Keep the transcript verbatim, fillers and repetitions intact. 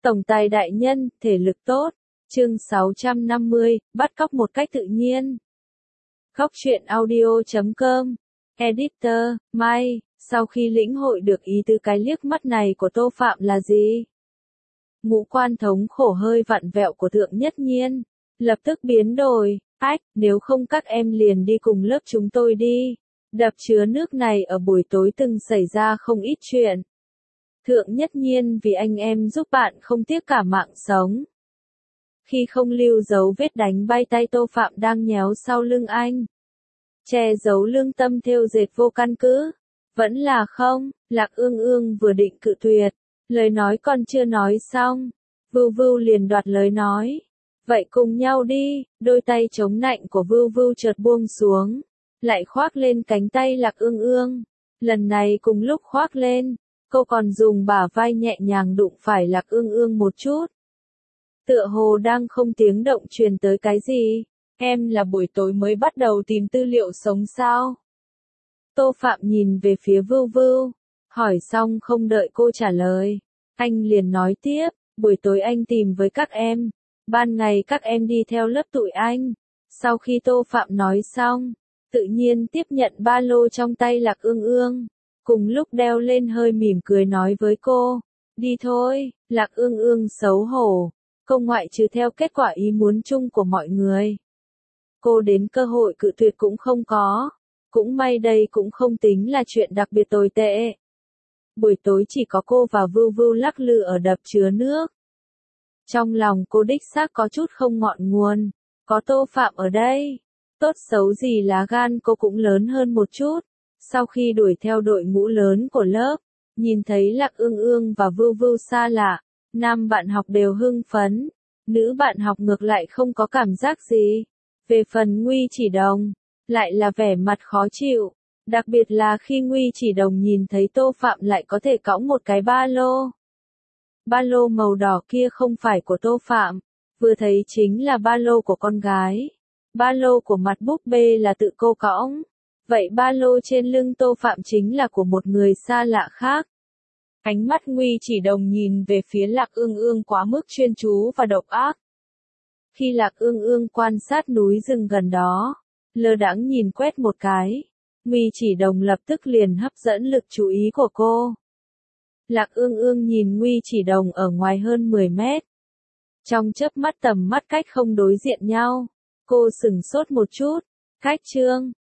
Tổng tài đại nhân, thể lực tốt. Chương sáu trăm năm mươi, bắt cóc một cách tự nhiên. Góc truyện audio chấm com. Editor, Mai, sau khi lĩnh hội được ý tứ cái liếc mắt này của Tô Phạm là gì? Ngũ quan thống khổ hơi vặn vẹo của Thượng Nhất Nhiên, lập tức biến đổi, ách, nếu không các em liền đi cùng lớp chúng tôi đi. Đập chứa nước này ở buổi tối từng xảy ra không ít chuyện. Thượng Nhất Nhiên vì anh em giúp bạn không tiếc cả mạng sống. Khi không lưu dấu vết đánh bay tay Tô Phạm đang nhéo sau lưng anh. Che giấu lương tâm thêu dệt vô căn cứ. Vẫn là không, Lạc Ương Ương vừa định cự tuyệt. Lời nói còn chưa nói xong. Vưu Vưu liền đoạt lời nói. Vậy cùng nhau đi, đôi tay chống nạnh của Vưu Vưu chợt buông xuống. Lại khoác lên cánh tay Lạc Ương Ương. Lần này cùng lúc khoác lên, cô còn dùng bả vai nhẹ nhàng đụng phải Lạc Ương Ương một chút. Tựa hồ đang không tiếng động truyền tới cái gì. Em là buổi tối mới bắt đầu tìm tư liệu sống sao? Tô Phạm nhìn về phía Vưu Vưu. Hỏi xong không đợi cô trả lời. Anh liền nói tiếp, buổi tối anh tìm với các em. Ban ngày các em đi theo lớp tụi anh. Sau khi Tô Phạm nói xong, tự nhiên tiếp nhận ba lô trong tay Lạc Ương Ương. Cùng lúc đeo lên hơi mỉm cười nói với cô. Đi thôi, Lạc Ương Ương xấu hổ. Cô ngoại trừ theo kết quả ý muốn chung của mọi người. Cô đến cơ hội cự tuyệt cũng không có. Cũng may đây cũng không tính là chuyện đặc biệt tồi tệ. Buổi tối chỉ có cô và Vưu Vưu lắc lư ở đập chứa nước. Trong lòng cô đích xác có chút không ngọn nguồn. Có Tô Phạm ở đây. Tốt xấu gì lá gan cô cũng lớn hơn một chút. Sau khi đuổi theo đội ngũ lớn của lớp, nhìn thấy Lạc Ương Ương và Vưu Vưu xa lạ, nam bạn học đều hưng phấn, nữ bạn học ngược lại không có cảm giác gì. Về phần Nguy Chỉ Đồng, lại là vẻ mặt khó chịu, đặc biệt là khi Nguy Chỉ Đồng nhìn thấy Tô Phạm lại có thể cõng một cái ba lô. Ba lô màu đỏ kia không phải của Tô Phạm, vừa thấy chính là ba lô của con gái. Ba lô của mặt búp bê là tự cô cõng. Vậy ba lô trên lưng Tô Phạm chính là của một người xa lạ khác. Ánh mắt Nguy Chỉ Đồng nhìn về phía Lạc Ương Ương quá mức chuyên chú và độc ác. Khi Lạc Ương Ương quan sát núi rừng gần đó, lơ đãng nhìn quét một cái, Nguy Chỉ Đồng lập tức liền hấp dẫn lực chú ý của cô. Lạc Ương Ương nhìn Nguy Chỉ Đồng ở ngoài hơn mười mét. Trong chớp mắt tầm mắt cách không đối diện nhau, cô sửng sốt một chút, cách trương,